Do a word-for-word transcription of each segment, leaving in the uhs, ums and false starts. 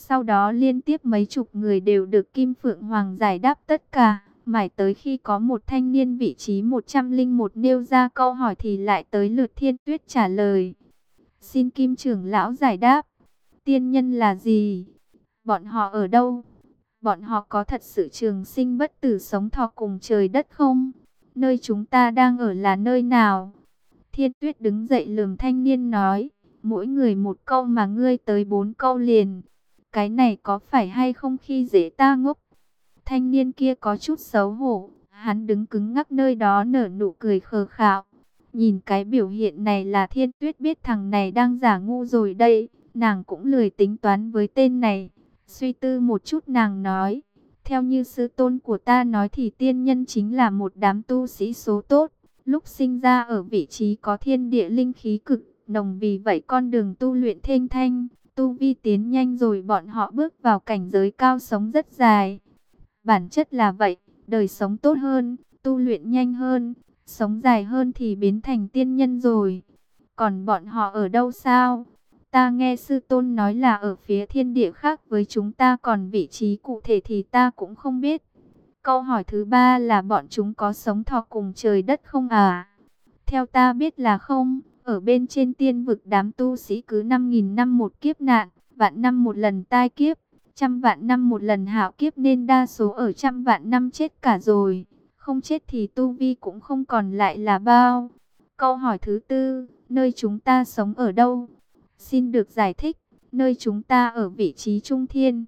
Sau đó liên tiếp mấy chục người đều được Kim Phượng Hoàng giải đáp tất cả. Mãi tới khi có một thanh niên vị trí một trăm linh một nêu ra câu hỏi thì lại tới lượt Thiên Tuyết trả lời. Xin Kim trưởng lão giải đáp. Tiên nhân là gì? Bọn họ ở đâu? Bọn họ có thật sự trường sinh bất tử sống thọ cùng trời đất không? Nơi chúng ta đang ở là nơi nào? Thiên Tuyết đứng dậy lườm thanh niên nói. Mỗi người một câu mà ngươi tới bốn câu liền. Cái này có phải hay không khi dễ ta ngốc? Thanh niên kia có chút xấu hổ. Hắn đứng cứng ngắc nơi đó nở nụ cười khờ khạo. Nhìn cái biểu hiện này là Thiên Tuyết biết thằng này đang giả ngu rồi đây. Nàng cũng lười tính toán với tên này. Suy tư một chút nàng nói. Theo như sư tôn của ta nói thì tiên nhân chính là một đám tu sĩ số tốt. Lúc sinh ra ở vị trí có thiên địa linh khí cực nồng, vì vậy con đường tu luyện thênh thanh, tu vi tiến nhanh rồi bọn họ bước vào cảnh giới cao sống rất dài. Bản chất là vậy, đời sống tốt hơn, tu luyện nhanh hơn, sống dài hơn thì biến thành tiên nhân rồi. Còn bọn họ ở đâu sao? Ta nghe sư tôn nói là ở phía thiên địa khác với chúng ta, còn vị trí cụ thể thì ta cũng không biết. Câu hỏi thứ ba là bọn chúng có sống thọ cùng trời đất không à? Theo ta biết là không. Ở bên trên tiên vực đám tu sĩ cứ năm nghìn năm một kiếp nạn, vạn năm một lần tai kiếp, trăm vạn năm một lần hạo kiếp, nên đa số ở trăm vạn năm chết cả rồi. Không chết thì tu vi cũng không còn lại là bao. Câu hỏi thứ tư, nơi chúng ta sống ở đâu? Xin được giải thích, nơi chúng ta ở vị trí trung thiên.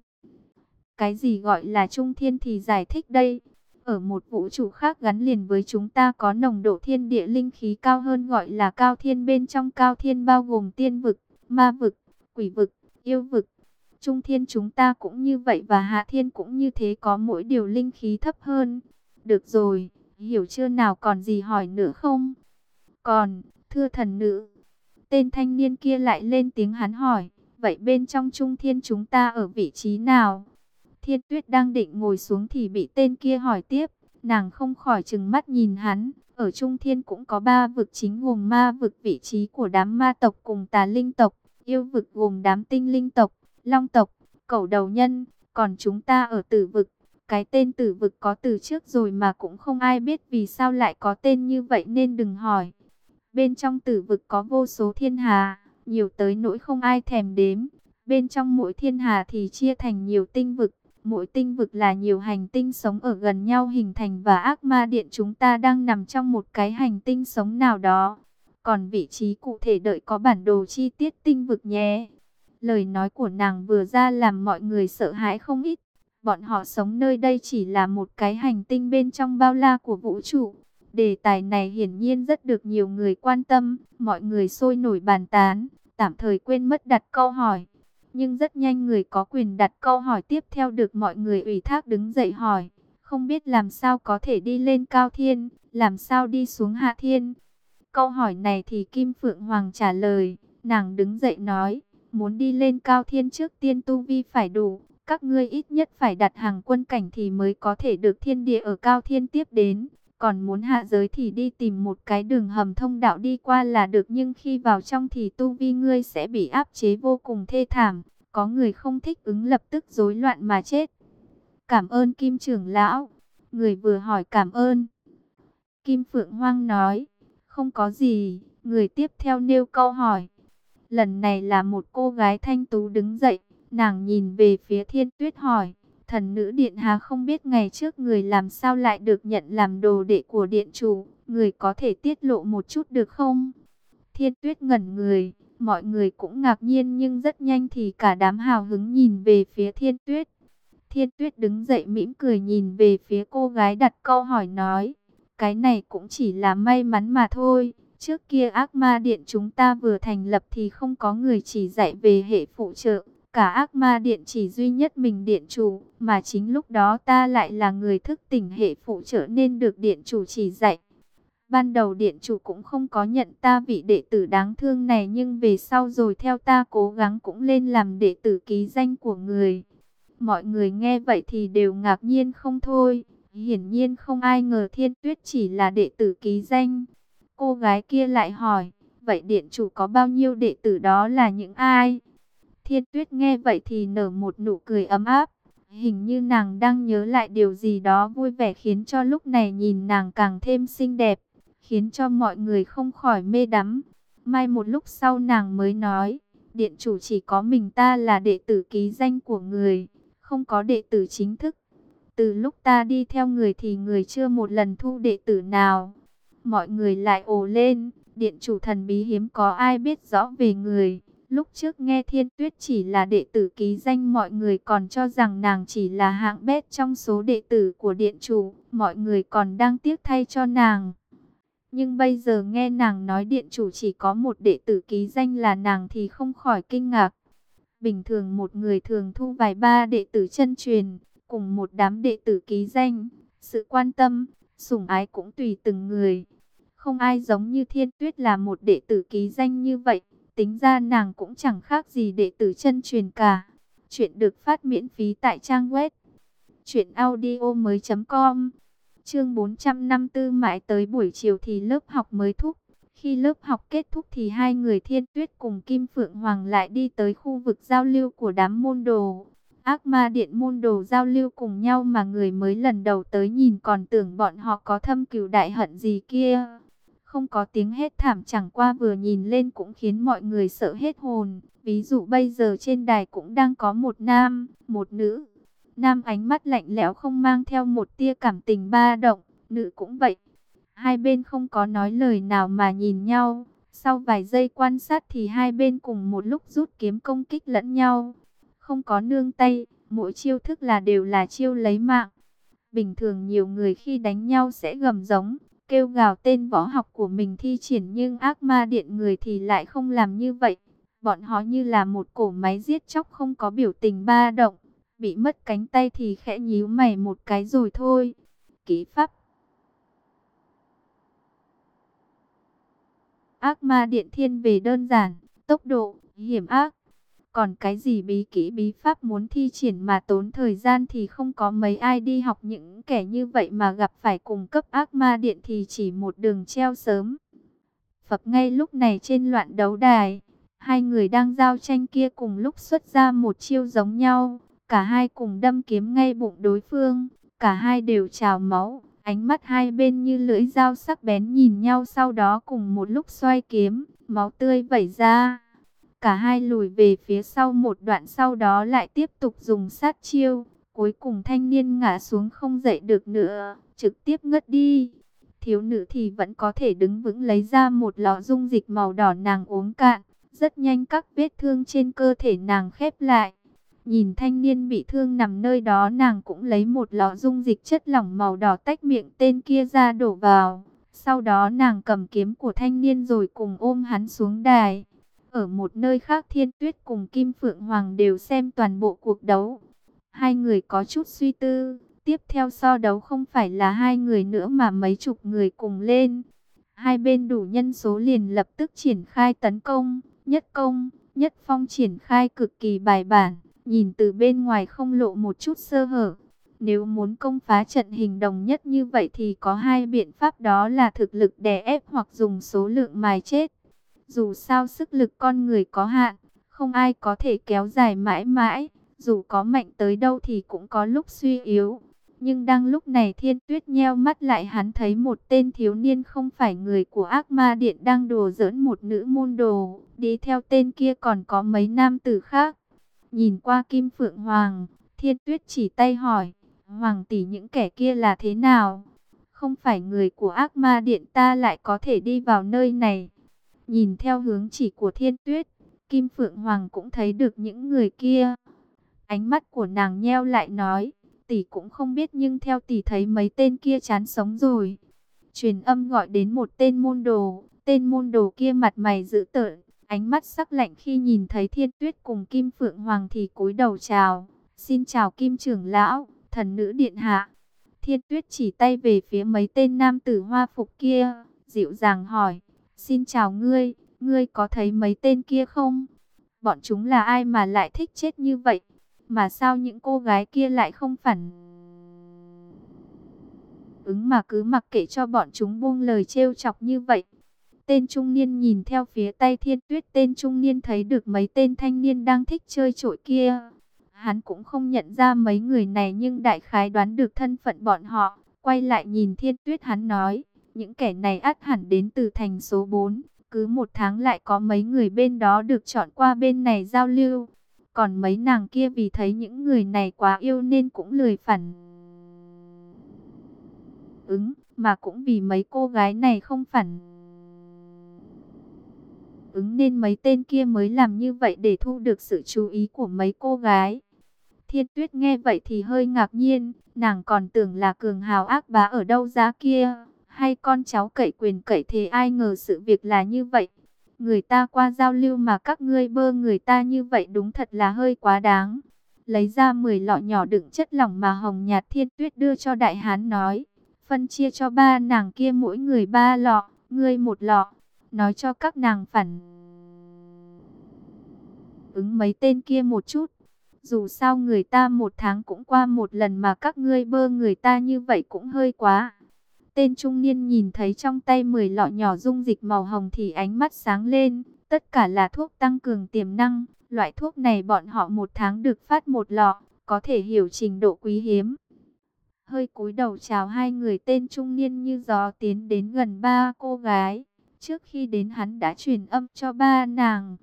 Cái gì gọi là trung thiên thì giải thích đây. Ở một vũ trụ khác gắn liền với chúng ta có nồng độ thiên địa linh khí cao hơn, gọi là cao thiên. Bên trong cao thiên bao gồm tiên vực, ma vực, quỷ vực, yêu vực. Trung thiên chúng ta cũng như vậy và hạ thiên cũng như thế, có mỗi điều linh khí thấp hơn. Được rồi, hiểu chưa nào, còn gì hỏi nữa không? Còn, thưa thần nữ. Tên thanh niên kia lại lên tiếng, hắn hỏi, vậy bên trong trung thiên chúng ta ở vị trí nào? Thiên Tuyết đang định ngồi xuống thì bị tên kia hỏi tiếp. Nàng không khỏi trừng mắt nhìn hắn. Ở Trung Thiên cũng có ba vực chính gồm ma vực, vị trí của đám ma tộc cùng tà linh tộc. Yêu vực gồm đám tinh linh tộc, long tộc, cẩu đầu nhân. Còn chúng ta ở tử vực. Cái tên tử vực có từ trước rồi mà cũng không ai biết vì sao lại có tên như vậy nên đừng hỏi. Bên trong tử vực có vô số thiên hà, nhiều tới nỗi không ai thèm đếm. Bên trong mỗi thiên hà thì chia thành nhiều tinh vực. Mỗi tinh vực là nhiều hành tinh sống ở gần nhau hình thành, và ác ma điện chúng ta đang nằm trong một cái hành tinh sống nào đó. Còn vị trí cụ thể đợi có bản đồ chi tiết tinh vực nhé. Lời nói của nàng vừa ra làm mọi người sợ hãi không ít. Bọn họ sống nơi đây chỉ là một cái hành tinh bên trong bao la của vũ trụ. Đề tài này hiển nhiên rất được nhiều người quan tâm. Mọi người sôi nổi bàn tán, tạm thời quên mất đặt câu hỏi. Nhưng rất nhanh người có quyền đặt câu hỏi tiếp theo được mọi người ủy thác đứng dậy hỏi. Không biết làm sao có thể đi lên cao thiên, làm sao đi xuống hạ thiên. Câu hỏi này thì Kim Phượng Hoàng trả lời. Nàng đứng dậy nói, muốn đi lên cao thiên trước tiên tu vi phải đủ. Các ngươi ít nhất phải đặt hàng quân cảnh thì mới có thể được thiên địa ở cao thiên tiếp đến. Còn muốn hạ giới thì đi tìm một cái đường hầm thông đạo đi qua là được, nhưng khi vào trong thì tu vi ngươi sẽ bị áp chế vô cùng thê thảm. Có người không thích ứng lập tức rối loạn mà chết. Cảm ơn Kim trưởng lão. Người vừa hỏi cảm ơn. Kim Phượng Hoang nói, không có gì. Người tiếp theo nêu câu hỏi. Lần này là một cô gái thanh tú đứng dậy. Nàng nhìn về phía Thiên Tuyết hỏi, thần nữ điện hạ không biết ngày trước người làm sao lại được nhận làm đồ đệ của điện chủ, người có thể tiết lộ một chút được không? Thiên Tuyết ngẩn người, mọi người cũng ngạc nhiên nhưng rất nhanh thì cả đám hào hứng nhìn về phía Thiên Tuyết. Thiên Tuyết đứng dậy mỉm cười nhìn về phía cô gái đặt câu hỏi nói, cái này cũng chỉ là may mắn mà thôi. Trước kia ác ma điện chúng ta vừa thành lập thì không có người chỉ dạy về hệ phụ trợ. Cả ác ma điện chỉ duy nhất mình điện chủ, mà chính lúc đó ta lại là người thức tỉnh hệ phụ trợ nên được điện chủ chỉ dạy. Ban đầu điện chủ cũng không có nhận ta vị đệ tử đáng thương này, nhưng về sau rồi theo ta cố gắng cũng lên làm đệ tử ký danh của người. Mọi người nghe vậy thì đều ngạc nhiên không thôi. Hiển nhiên không ai ngờ Thiên Tuyết chỉ là đệ tử ký danh. Cô gái kia lại hỏi, vậy điện chủ có bao nhiêu đệ tử, đó là những ai? Thiên Tuyết nghe vậy thì nở một nụ cười ấm áp. Hình như nàng đang nhớ lại điều gì đó vui vẻ, khiến cho lúc này nhìn nàng càng thêm xinh đẹp, khiến cho mọi người không khỏi mê đắm. Mai một lúc sau nàng mới nói, điện chủ, chỉ có mình ta là đệ tử ký danh của người, không có đệ tử chính thức. Từ lúc ta đi theo người thì người chưa một lần thu đệ tử nào. Mọi người lại ồ lên, điện chủ thần bí hiếm có ai biết rõ về người. Lúc trước nghe Thiên Tuyết chỉ là đệ tử ký danh, mọi người còn cho rằng nàng chỉ là hạng bét trong số đệ tử của điện chủ. Mọi người còn đang tiếc thay cho nàng. Nhưng bây giờ nghe nàng nói điện chủ chỉ có một đệ tử ký danh là nàng thì không khỏi kinh ngạc. Bình thường một người thường thu vài ba đệ tử chân truyền, cùng một đám đệ tử ký danh. Sự quan tâm, sủng ái cũng tùy từng người. Không ai giống như Thiên Tuyết là một đệ tử ký danh như vậy. Tính ra nàng cũng chẳng khác gì đệ tử chân truyền cả. Chuyện được phát miễn phí tại trang web truyện audio mới chấm com. Chương bốn trăm năm mươi tư, mãi tới buổi chiều thì lớp học mới thúc. Khi lớp học kết thúc thì hai người Thiên Tuyết cùng Kim Phượng Hoàng lại đi tới khu vực giao lưu của đám môn đồ. Ác Ma Điện môn đồ giao lưu cùng nhau mà người mới lần đầu tới nhìn còn tưởng bọn họ có thâm cừu đại hận gì kia. Không có tiếng hét thảm, chẳng qua vừa nhìn lên cũng khiến mọi người sợ hết hồn. Ví dụ bây giờ trên đài cũng đang có một nam, một nữ. Nam ánh mắt lạnh lẽo không mang theo một tia cảm tình ba động, nữ cũng vậy. Hai bên không có nói lời nào mà nhìn nhau. Sau vài giây quan sát thì hai bên cùng một lúc rút kiếm công kích lẫn nhau. Không có nương tay, mỗi chiêu thức là đều là chiêu lấy mạng. Bình thường nhiều người khi đánh nhau sẽ gầm giống, kêu gào tên võ học của mình thi triển, nhưng Ác Ma Điện người thì lại không làm như vậy. Bọn họ như là một cỗ máy giết chóc không có biểu tình ba động. Bị mất cánh tay thì khẽ nhíu mày một cái rồi thôi. Kỹ pháp Ác Ma Điện thiên về đơn giản, tốc độ, hiểm ác. Còn cái gì bí kỹ bí pháp muốn thi triển mà tốn thời gian thì không có mấy ai đi học. Những kẻ như vậy mà gặp phải cùng cấp Ác Ma Điện thì chỉ một đường treo sớm. Phập ngay lúc này trên loạn đấu đài, hai người đang giao tranh kia cùng lúc xuất ra một chiêu giống nhau. Cả hai cùng đâm kiếm ngay bụng đối phương, cả hai đều trào máu, ánh mắt hai bên như lưỡi dao sắc bén nhìn nhau, sau đó cùng một lúc xoay kiếm, máu tươi vẩy ra. Cả hai lùi về phía sau một đoạn, sau đó lại tiếp tục dùng sát chiêu. Cuối cùng thanh niên ngã xuống không dậy được nữa, trực tiếp ngất đi. Thiếu nữ thì vẫn có thể đứng vững, lấy ra một lọ dung dịch màu đỏ nàng uống cạn. Rất nhanh các vết thương trên cơ thể nàng khép lại. Nhìn thanh niên bị thương nằm nơi đó, nàng cũng lấy một lọ dung dịch chất lỏng màu đỏ tách miệng tên kia ra đổ vào. Sau đó nàng cầm kiếm của thanh niên rồi cùng ôm hắn xuống đài. Ở một nơi khác, Thiên Tuyết cùng Kim Phượng Hoàng đều xem toàn bộ cuộc đấu. Hai người có chút suy tư. Tiếp theo so đấu không phải là hai người nữa mà mấy chục người cùng lên. Hai bên đủ nhân số liền lập tức triển khai tấn công. Nhất công, nhất phong triển khai cực kỳ bài bản. Nhìn từ bên ngoài không lộ một chút sơ hở. Nếu muốn công phá trận hình đồng nhất như vậy thì có hai biện pháp, đó là thực lực đè ép hoặc dùng số lượng mài chết. Dù sao sức lực con người có hạn, không ai có thể kéo dài mãi mãi. Dù có mạnh tới đâu thì cũng có lúc suy yếu. Nhưng đang lúc này Thiên Tuyết nheo mắt lại, hắn thấy một tên thiếu niên không phải người của Ác Ma Điện đang đùa giỡn một nữ môn đồ. Đi theo tên kia còn có mấy nam tử khác. Nhìn qua Kim Phượng Hoàng, Thiên Tuyết chỉ tay hỏi, Hoàng tỷ, những kẻ kia là thế nào? Không phải người của Ác Ma Điện ta lại có thể đi vào nơi này? Nhìn theo hướng chỉ của Thiên Tuyết, Kim Phượng Hoàng cũng thấy được những người kia. Ánh mắt của nàng nheo lại nói, tỷ cũng không biết, nhưng theo tỷ thấy mấy tên kia chán sống rồi. Truyền âm gọi đến một tên môn đồ, tên môn đồ kia mặt mày dữ tợn, ánh mắt sắc lạnh, khi nhìn thấy Thiên Tuyết cùng Kim Phượng Hoàng thì cúi đầu chào. Xin chào Kim trưởng lão, thần nữ điện hạ. Thiên Tuyết chỉ tay về phía mấy tên nam tử hoa phục kia, dịu dàng hỏi, xin chào ngươi, ngươi có thấy mấy tên kia không? Bọn chúng là ai mà lại thích chết như vậy? Mà sao những cô gái kia lại không phản ứng mà cứ mặc kệ cho bọn chúng buông lời trêu chọc như vậy? Tên trung niên nhìn theo phía tay Thiên Tuyết, tên trung niên thấy được mấy tên thanh niên đang thích chơi chổi kia. Hắn cũng không nhận ra mấy người này nhưng đại khái đoán được thân phận bọn họ. Quay lại nhìn Thiên Tuyết, hắn nói, những kẻ này ắt hẳn đến từ thành số bốn. Cứ một tháng lại có mấy người bên đó được chọn qua bên này giao lưu. Còn mấy nàng kia vì thấy những người này quá yêu nên cũng lười phản ứng. Mà cũng vì mấy cô gái này không phản ứng nên mấy tên kia mới làm như vậy để thu được sự chú ý của mấy cô gái. Thiên Tuyết nghe vậy thì hơi ngạc nhiên, nàng còn tưởng là cường hào ác bá ở đâu ra kia, hay con cháu cậy quyền cậy thế, ai ngờ sự việc là như vậy. Người ta qua giao lưu mà các ngươi bơ người ta như vậy đúng thật là hơi quá đáng. Lấy ra mười lọ nhỏ đựng chất lỏng mà hồng nhạt, Thiên Tuyết đưa cho đại hán nói, phân chia cho ba nàng kia mỗi người ba lọ, ngươi một lọ, nói cho các nàng phản ứng mấy tên kia một chút. Dù sao người ta một tháng cũng qua một lần mà các ngươi bơ người ta như vậy cũng hơi quá. Tên trung niên nhìn thấy trong tay mười lọ nhỏ dung dịch màu hồng thì ánh mắt sáng lên. Tất cả là thuốc tăng cường tiềm năng. Loại thuốc này bọn họ một tháng được phát một lọ, có thể hiểu trình độ quý hiếm. Hơi cúi đầu chào hai người, tên trung niên như gió tiến đến gần ba cô gái. Trước khi đến hắn đã truyền âm cho ba nàng.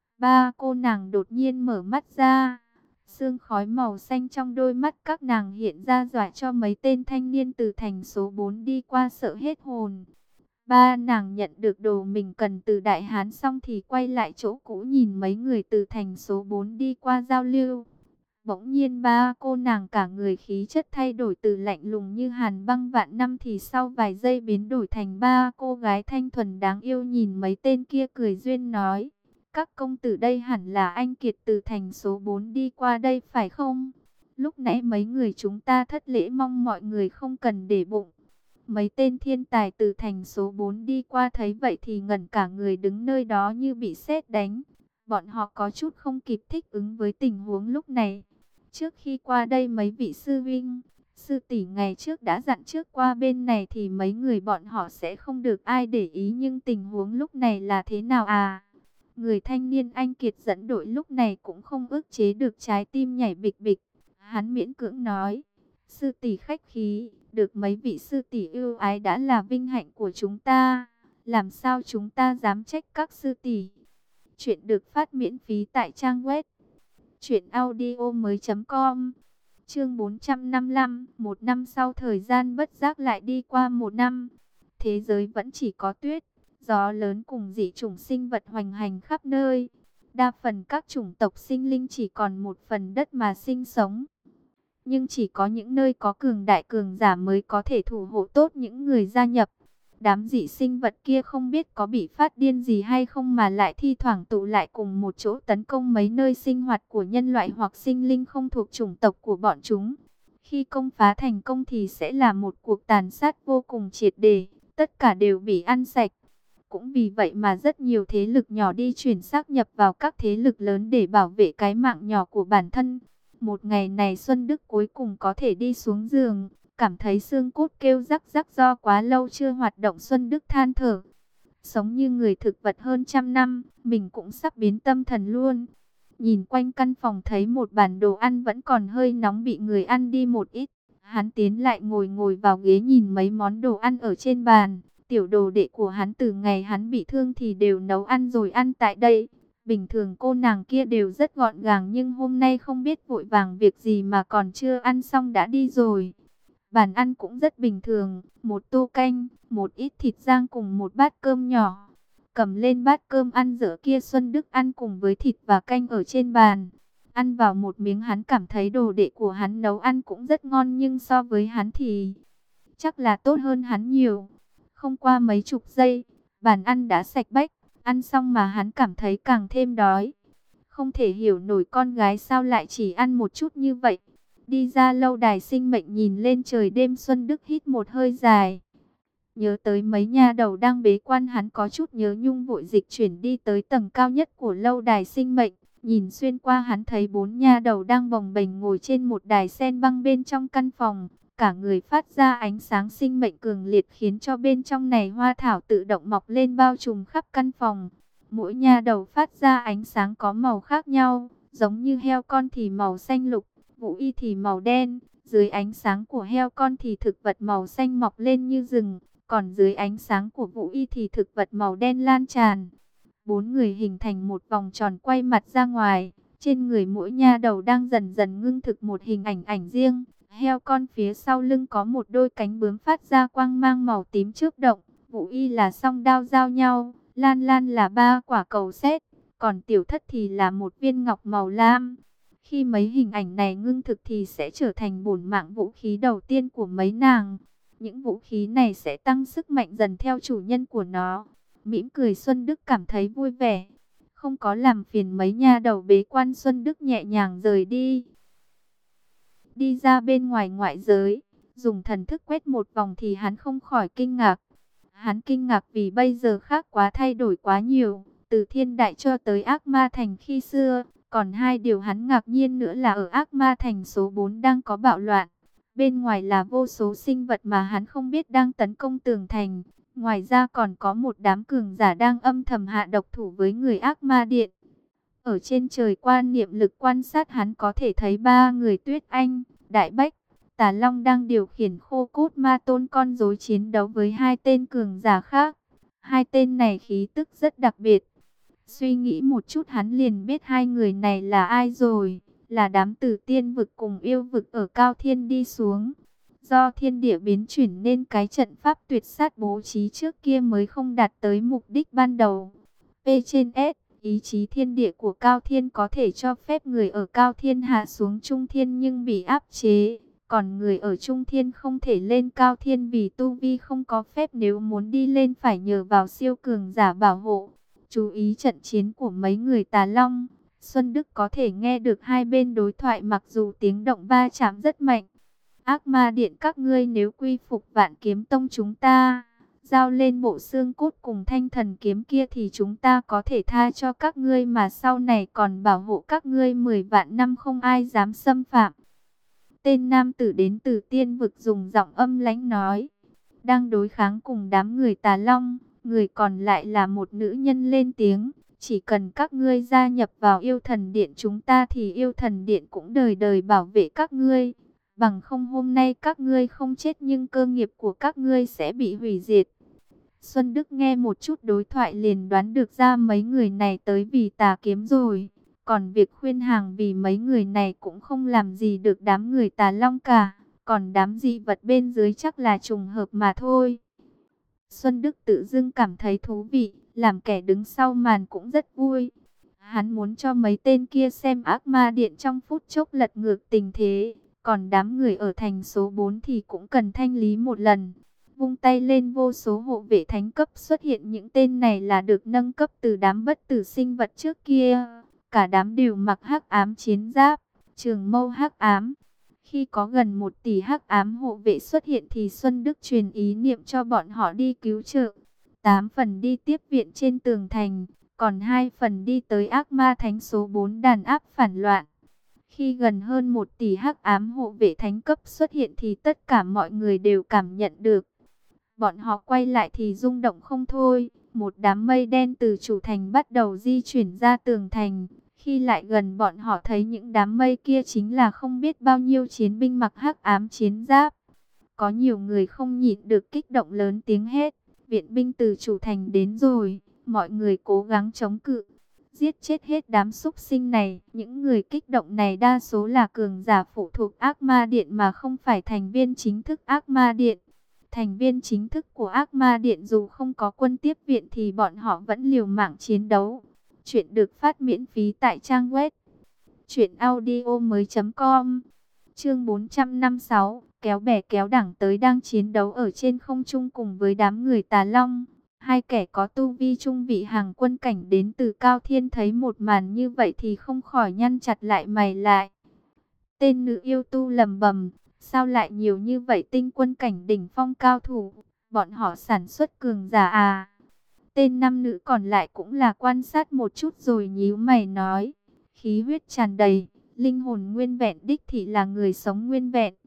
Ba cô nàng đột nhiên mở mắt ra. Sương khói màu xanh trong đôi mắt các nàng hiện ra dọa cho mấy tên thanh niên từ thành số bốn đi qua sợ hết hồn. Ba nàng nhận được đồ mình cần từ đại hán xong thì quay lại chỗ cũ nhìn mấy người từ thành số bốn đi qua giao lưu. Bỗng nhiên ba cô nàng cả người khí chất thay đổi từ lạnh lùng như hàn băng vạn năm thì sau vài giây biến đổi thành ba cô gái thanh thuần đáng yêu, nhìn mấy tên kia cười duyên nói. Các công tử đây hẳn là anh Kiệt từ thành số bốn đi qua đây phải không? Lúc nãy mấy người chúng ta thất lễ, mong mọi người không cần để bụng. Mấy tên thiên tài từ thành số bốn đi qua thấy vậy thì ngẩn cả người, đứng nơi đó như bị sét đánh. Bọn họ có chút không kịp thích ứng với tình huống lúc này. Trước khi qua đây mấy vị sư vinh, sư tỷ ngày trước đã dặn trước qua bên này thì mấy người bọn họ sẽ không được ai để ý, nhưng tình huống lúc này là thế nào à? Người thanh niên anh Kiệt dẫn đội lúc này cũng không ức chế được trái tim nhảy bịch bịch. Hắn miễn cưỡng nói, sư tỷ khách khí, được mấy vị sư tỷ ưu ái đã là vinh hạnh của chúng ta. Làm sao chúng ta dám trách các sư tỷ. Chuyện được phát miễn phí tại trang web truyện audio mới chấm com. Chương bốn trăm năm mươi lăm, một năm sau, thời gian bất giác lại đi qua một năm. Thế giới vẫn chỉ có tuyết, gió lớn cùng dị chủng sinh vật hoành hành khắp nơi. Đa phần các chủng tộc sinh linh chỉ còn một phần đất mà sinh sống. Nhưng chỉ có những nơi có cường đại cường giả mới có thể thủ hộ tốt những người gia nhập. Đám dị sinh vật kia không biết có bị phát điên gì hay không mà lại thi thoảng tụ lại cùng một chỗ tấn công mấy nơi sinh hoạt của nhân loại hoặc sinh linh không thuộc chủng tộc của bọn chúng. Khi công phá thành công thì sẽ là một cuộc tàn sát vô cùng triệt để, tất cả đều bị ăn sạch. Cũng vì vậy mà rất nhiều thế lực nhỏ đi chuyển xác nhập vào các thế lực lớn để bảo vệ cái mạng nhỏ của bản thân. Một ngày này Xuân Đức cuối cùng có thể đi xuống giường, cảm thấy xương cốt kêu rắc rắc do quá lâu chưa hoạt động. Xuân Đức than thở, sống như người thực vật hơn trăm năm, mình cũng sắp biến tâm thần luôn. Nhìn quanh căn phòng thấy một bàn đồ ăn vẫn còn hơi nóng bị người ăn đi một ít. Hắn tiến lại ngồi ngồi vào ghế nhìn mấy món đồ ăn ở trên bàn. Tiểu đồ đệ của hắn từ ngày hắn bị thương thì đều nấu ăn rồi ăn tại đây. Bình thường cô nàng kia đều rất gọn gàng nhưng hôm nay không biết vội vàng việc gì mà còn chưa ăn xong đã đi rồi. Bàn ăn cũng rất bình thường, một tô canh, một ít thịt rang cùng một bát cơm nhỏ. Cầm lên bát cơm ăn dở kia, Xuân Đức ăn cùng với thịt và canh ở trên bàn. Ăn vào một miếng hắn cảm thấy đồ đệ của hắn nấu ăn cũng rất ngon, nhưng so với hắn thì chắc là tốt hơn hắn nhiều. Không qua mấy chục giây, bàn ăn đã sạch bách, ăn xong mà hắn cảm thấy càng thêm đói. Không thể hiểu nổi con gái sao lại chỉ ăn một chút như vậy. Đi ra lâu đài sinh mệnh nhìn lên trời đêm, Xuân Đức hít một hơi dài. Nhớ tới mấy nha đầu đang bế quan, hắn có chút nhớ nhung, vội dịch chuyển đi tới tầng cao nhất của lâu đài sinh mệnh. Nhìn xuyên qua hắn thấy bốn nha đầu đang bồng bềnh ngồi trên một đài sen băng bên trong căn phòng. cả người phát ra ánh sáng sinh mệnh cường liệt khiến cho bên trong này hoa thảo tự động mọc lên bao trùm khắp căn phòng. Mỗi nha đầu phát ra ánh sáng có màu khác nhau, giống như heo con thì màu xanh lục, Vũ Y thì màu đen. Dưới ánh sáng của heo con thì thực vật màu xanh mọc lên như rừng, còn dưới ánh sáng của Vũ Y thì thực vật màu đen lan tràn. Bốn người hình thành một vòng tròn quay mặt ra ngoài, trên người mỗi nha đầu đang dần dần ngưng thực một hình ảnh ảnh riêng. Heo con phía sau lưng có một đôi cánh bướm phát ra quang mang màu tím chớp động, Vũ Y là song đao giao nhau, Lan Lan là ba quả cầu sét, còn Tiểu Thất thì là một viên ngọc màu lam. Khi mấy hình ảnh này ngưng thực thì sẽ trở thành bổn mạng vũ khí đầu tiên của mấy nàng. Những vũ khí này sẽ tăng sức mạnh dần theo chủ nhân của nó. Mỉm cười Xuân Đức cảm thấy vui vẻ. Không có làm phiền mấy nha đầu bế quan, Xuân Đức nhẹ nhàng rời đi. Đi ra bên ngoài ngoại giới, dùng thần thức quét một vòng thì hắn không khỏi kinh ngạc. Hắn kinh ngạc vì bây giờ khác quá, thay đổi quá nhiều, từ thiên đại cho tới ác ma thành khi xưa. Còn hai điều hắn ngạc nhiên nữa là ở ác ma thành số bốn đang có bạo loạn. Bên ngoài là vô số sinh vật mà hắn không biết đang tấn công tường thành. Ngoài ra còn có một đám cường giả đang âm thầm hạ độc thủ với người ác ma điện. Ở trên trời quan niệm lực quan sát, hắn có thể thấy ba người Tuyết Anh, Đại Bách, Tà Long đang điều khiển khô cốt ma tôn con rối chiến đấu với hai tên cường giả khác. Hai tên này khí tức rất đặc biệt. Suy nghĩ một chút hắn liền biết hai người này là ai rồi, là đám từ tiên vực cùng yêu vực ở Cao Thiên đi xuống. Do thiên địa biến chuyển nên cái trận pháp tuyệt sát bố trí trước kia mới không đạt tới mục đích ban đầu. P trên S, ý chí thiên địa của Cao Thiên có thể cho phép người ở Cao Thiên hạ xuống Trung Thiên nhưng bị áp chế. Còn người ở Trung Thiên không thể lên Cao Thiên vì tu vi không có phép, nếu muốn đi lên phải nhờ vào siêu cường giả bảo hộ. Chú ý trận chiến của mấy người Tà Long, Xuân Đức có thể nghe được hai bên đối thoại mặc dù tiếng động va chạm rất mạnh. Ác ma điện các ngươi nếu quy phục Vạn Kiếm Tông chúng ta, giao lên bộ xương cốt cùng thanh thần kiếm kia thì chúng ta có thể tha cho các ngươi, mà sau này còn bảo hộ các ngươi mười vạn năm không ai dám xâm phạm. Tên nam tử đến từ tiên vực dùng giọng âm lãnh nói, đang đối kháng cùng đám người Tà Long. Người còn lại là một nữ nhân lên tiếng, chỉ cần các ngươi gia nhập vào yêu thần điện chúng ta thì yêu thần điện cũng đời đời bảo vệ các ngươi. Bằng không hôm nay các ngươi không chết nhưng cơ nghiệp của các ngươi sẽ bị hủy diệt. Xuân Đức nghe một chút đối thoại liền đoán được ra mấy người này tới vì tà kiếm rồi. Còn việc khuyên hàng vì mấy người này cũng không làm gì được đám người Tà Long cả. Còn đám dị vật bên dưới chắc là trùng hợp mà thôi. Xuân Đức tự dưng cảm thấy thú vị, làm kẻ đứng sau màn cũng rất vui. Hắn muốn cho mấy tên kia xem ác ma điện trong phút chốc lật ngược tình thế. Còn đám người ở thành số bốn thì cũng cần thanh lý một lần. Vung tay lên vô số hộ vệ thánh cấp xuất hiện, những tên này là được nâng cấp từ đám bất tử sinh vật trước kia. Cả đám đều mặc hắc ám chiến giáp, trường mâu hắc ám. Khi có gần một tỷ hắc ám hộ vệ xuất hiện thì Xuân Đức truyền ý niệm cho bọn họ đi cứu trợ. Tám phần đi tiếp viện trên tường thành, còn hai phần đi tới ác ma thánh số bốn đàn áp phản loạn. Khi gần hơn một tỷ hắc ám hộ vệ thánh cấp xuất hiện thì tất cả mọi người đều cảm nhận được. Bọn họ quay lại thì rung động không thôi. Một đám mây đen từ chủ thành bắt đầu di chuyển ra tường thành. Khi lại gần bọn họ thấy những đám mây kia chính là không biết bao nhiêu chiến binh mặc hắc ám chiến giáp. Có nhiều người không nhịn được kích động lớn tiếng hét, viện binh từ chủ thành đến rồi, mọi người cố gắng chống cự, giết chết hết đám súc sinh này. Những người kích động này đa số là cường giả phụ thuộc ác ma điện mà không phải thành viên chính thức ác ma điện. Thành viên chính thức của ác ma điện dù không có quân tiếp viện thì bọn họ vẫn liều mạng chiến đấu. Chuyện được phát miễn phí tại trang web truyện audio mới chấm com. Chương bốn trăm năm mươi sáu, kéo bè kéo đảng tới đang chiến đấu ở trên không trung cùng với đám người Tà Long. Hai kẻ có tu vi trung vị hàng quân cảnh đến từ Cao Thiên thấy một màn như vậy thì không khỏi nhăn chặt lại mày lại. Tên nữ yêu tu lầm bầm, sao lại nhiều như vậy tinh quân cảnh đỉnh phong cao thủ, bọn họ sản xuất cường giả à? Tên nam nữ còn lại cũng là quan sát một chút rồi nhíu mày nói, khí huyết tràn đầy, linh hồn nguyên vẹn, đích thị là người sống nguyên vẹn.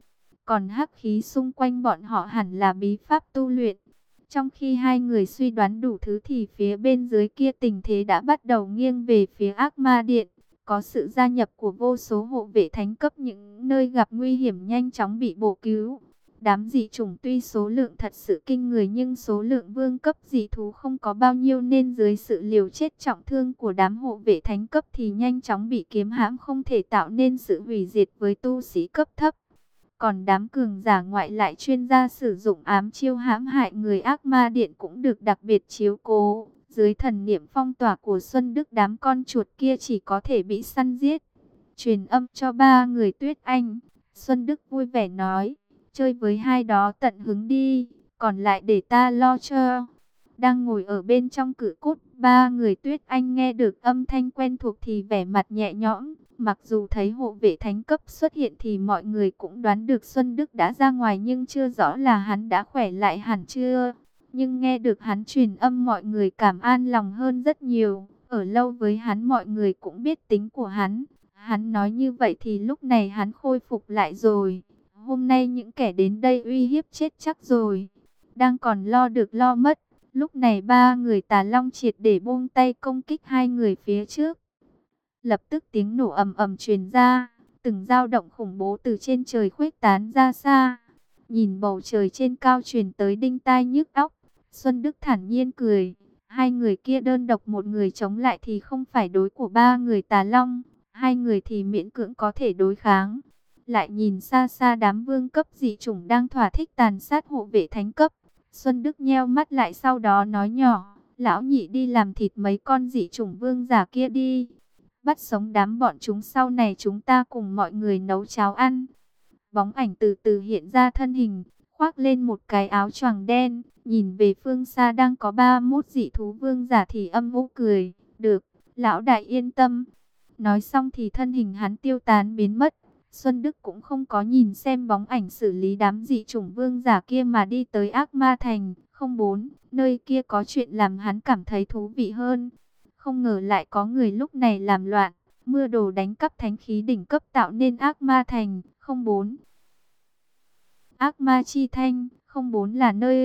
còn hắc khí xung quanh bọn họ hẳn là bí pháp tu luyện. Trong khi hai người suy đoán đủ thứ thì phía bên dưới kia tình thế đã bắt đầu nghiêng về phía Ác Ma Điện. Có sự gia nhập của vô số hộ vệ thánh cấp, những nơi gặp nguy hiểm nhanh chóng bị bổ cứu. Đám dị chủng tuy số lượng thật sự kinh người nhưng số lượng vương cấp dị thú không có bao nhiêu, nên dưới sự liều chết trọng thương của đám hộ vệ thánh cấp thì nhanh chóng bị kiếm hãm, không thể tạo nên sự hủy diệt với tu sĩ cấp thấp. Còn đám cường giả ngoại lại chuyên gia sử dụng ám chiêu hãm hại người, Ác Ma Điện cũng được đặc biệt chiếu cố. Dưới thần niệm phong tỏa của Xuân Đức, đám con chuột kia chỉ có thể bị săn giết. Truyền âm cho ba người Tuyết Anh, Xuân Đức vui vẻ nói, chơi với hai đó tận hứng đi, còn lại để ta lo cho. Đang ngồi ở bên trong cự cốt, ba người Tuyết Anh nghe được âm thanh quen thuộc thì vẻ mặt nhẹ nhõm. Mặc dù thấy hộ vệ thánh cấp xuất hiện thì mọi người cũng đoán được Xuân Đức đã ra ngoài, nhưng chưa rõ là hắn đã khỏe lại hẳn chưa. Nhưng nghe được hắn truyền âm, mọi người cảm an lòng hơn rất nhiều. Ở lâu với hắn mọi người cũng biết tính của hắn. Hắn nói như vậy thì lúc này hắn khôi phục lại rồi. Hôm nay những kẻ đến đây uy hiếp chết chắc rồi. Đang còn lo được lo mất. Lúc này ba người Tà Long triệt để buông tay công kích hai người phía trước. Lập tức tiếng nổ ầm ầm truyền ra, từng dao động khủng bố từ trên trời khuếch tán ra xa. Nhìn bầu trời trên cao truyền tới đinh tai nhức óc, Xuân Đức thản nhiên cười. Hai người kia đơn độc một người chống lại thì không phải đối của ba người Tà Long, hai người thì miễn cưỡng có thể đối kháng. Lại nhìn xa xa đám vương cấp dị chủng đang thỏa thích tàn sát hộ vệ thánh cấp, Xuân Đức nheo mắt lại, sau đó nói nhỏ, lão nhị đi làm thịt mấy con dị chủng vương giả kia đi. Bắt sống đám bọn chúng, sau này chúng ta cùng mọi người nấu cháo ăn. Bóng ảnh từ từ hiện ra thân hình, khoác lên một cái áo choàng đen, nhìn về phương xa đang có ba mốt dị thú vương giả thì âm u cười, được, lão đại yên tâm. Nói xong thì thân hình hắn tiêu tán biến mất. Xuân Đức cũng không có nhìn xem bóng ảnh xử lý đám dị chủng vương giả kia mà đi tới Ác Ma Thành. Không bốn, nơi kia có chuyện làm hắn cảm thấy thú vị hơn. Không ngờ lại có người lúc này làm loạn, mưa đồ đánh cắp thánh khí đỉnh cấp tạo nên Ác Ma Thành. Không bốn, Ác Ma Chi Thanh. Không bốn là nơi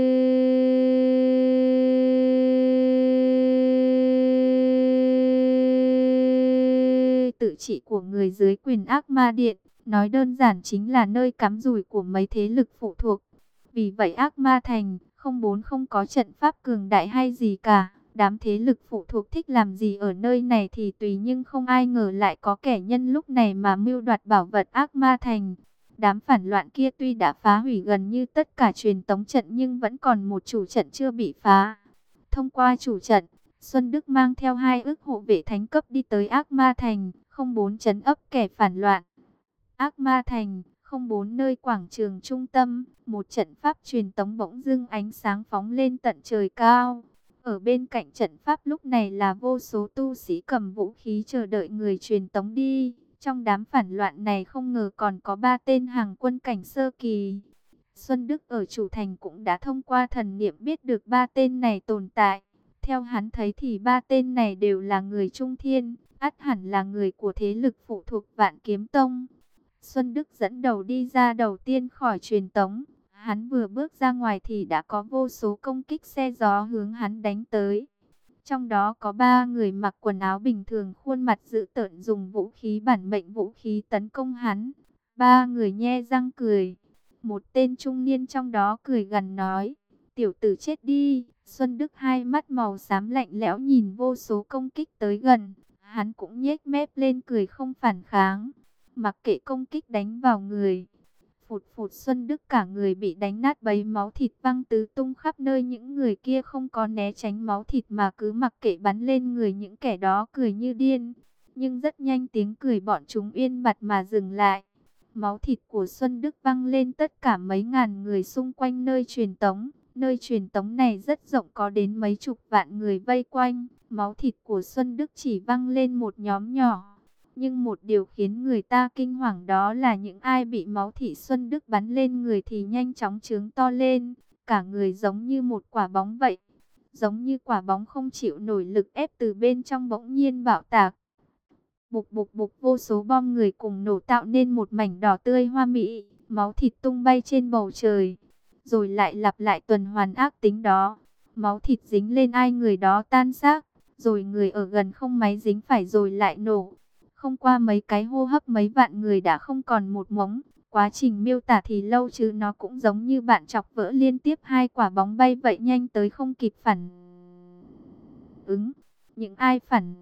tự trị của người dưới quyền Ác Ma Điện. Nói đơn giản chính là nơi cắm rủi của mấy thế lực phụ thuộc. Vì vậy Ác Ma Thành không bốn không có trận pháp cường đại hay gì cả. Đám thế lực phụ thuộc thích làm gì ở nơi này thì tùy, nhưng không ai ngờ lại có kẻ nhân lúc này mà mưu đoạt bảo vật Ác Ma Thành. Đám phản loạn kia tuy đã phá hủy gần như tất cả truyền tống trận nhưng vẫn còn một chủ trận chưa bị phá. Thông qua chủ trận, Xuân Đức mang theo hai ức hộ vệ thánh cấp đi tới Ác Ma Thành, không bốn trấn ấp kẻ phản loạn. Ác Ma Thành, không bốn nơi quảng trường trung tâm, một trận pháp truyền tống bỗng dưng ánh sáng phóng lên tận trời cao. Ở bên cạnh trận pháp lúc này là vô số tu sĩ cầm vũ khí chờ đợi người truyền tống đi. Trong đám phản loạn này không ngờ còn có ba tên hàng quân cảnh sơ kỳ. Xuân Đức ở chủ thành cũng đã thông qua thần niệm biết được ba tên này tồn tại. Theo hắn thấy thì ba tên này đều là người trung thiên, ắt hẳn là người của thế lực phụ thuộc Vạn Kiếm Tông. Xuân Đức dẫn đầu đi ra đầu tiên khỏi truyền tống. Hắn vừa bước ra ngoài thì đã có vô số công kích xe gió hướng hắn đánh tới. Trong đó có ba người mặc quần áo bình thường, khuôn mặt dữ tợn, dùng vũ khí bản mệnh vũ khí tấn công hắn. Ba người nhe răng cười. Một tên trung niên trong đó cười gằn nói, tiểu tử chết đi. Xuân Đức hai mắt màu xám lạnh lẽo nhìn vô số công kích tới gần. Hắn cũng nhếch mép lên cười không phản kháng. Mặc kệ công kích đánh vào người. Phụt phụt, Xuân Đức cả người bị đánh nát bấy, máu thịt văng tứ tung khắp nơi. Những người kia không có né tránh máu thịt mà cứ mặc kệ bắn lên người những kẻ đó, cười như điên. Nhưng rất nhanh tiếng cười bọn chúng yên bặt mà dừng lại. Máu thịt của Xuân Đức văng lên tất cả mấy ngàn người xung quanh nơi truyền tống. Nơi truyền tống này rất rộng, có đến mấy chục vạn người vây quanh. Máu thịt của Xuân Đức chỉ văng lên một nhóm nhỏ. Nhưng một điều khiến người ta kinh hoàng đó là những ai bị máu thịt Xuân Đức bắn lên người thì nhanh chóng trướng to lên. Cả người giống như một quả bóng vậy. Giống như quả bóng không chịu nổi lực ép từ bên trong bỗng nhiên bạo tạc. Bục bục bục, vô số bom người cùng nổ tạo nên một mảnh đỏ tươi hoa mỹ. máu thịt tung bay trên bầu trời, rồi lại lặp lại tuần hoàn ác tính đó. Máu thịt dính lên ai người đó tan xác, rồi người ở gần không máy dính phải rồi lại nổ. Không qua mấy cái hô hấp mấy vạn người đã không còn một mống. Quá trình miêu tả thì lâu chứ nó cũng giống như bạn chọc vỡ liên tiếp hai quả bóng bay vậy, nhanh tới không kịp phản ứng. Những ai phản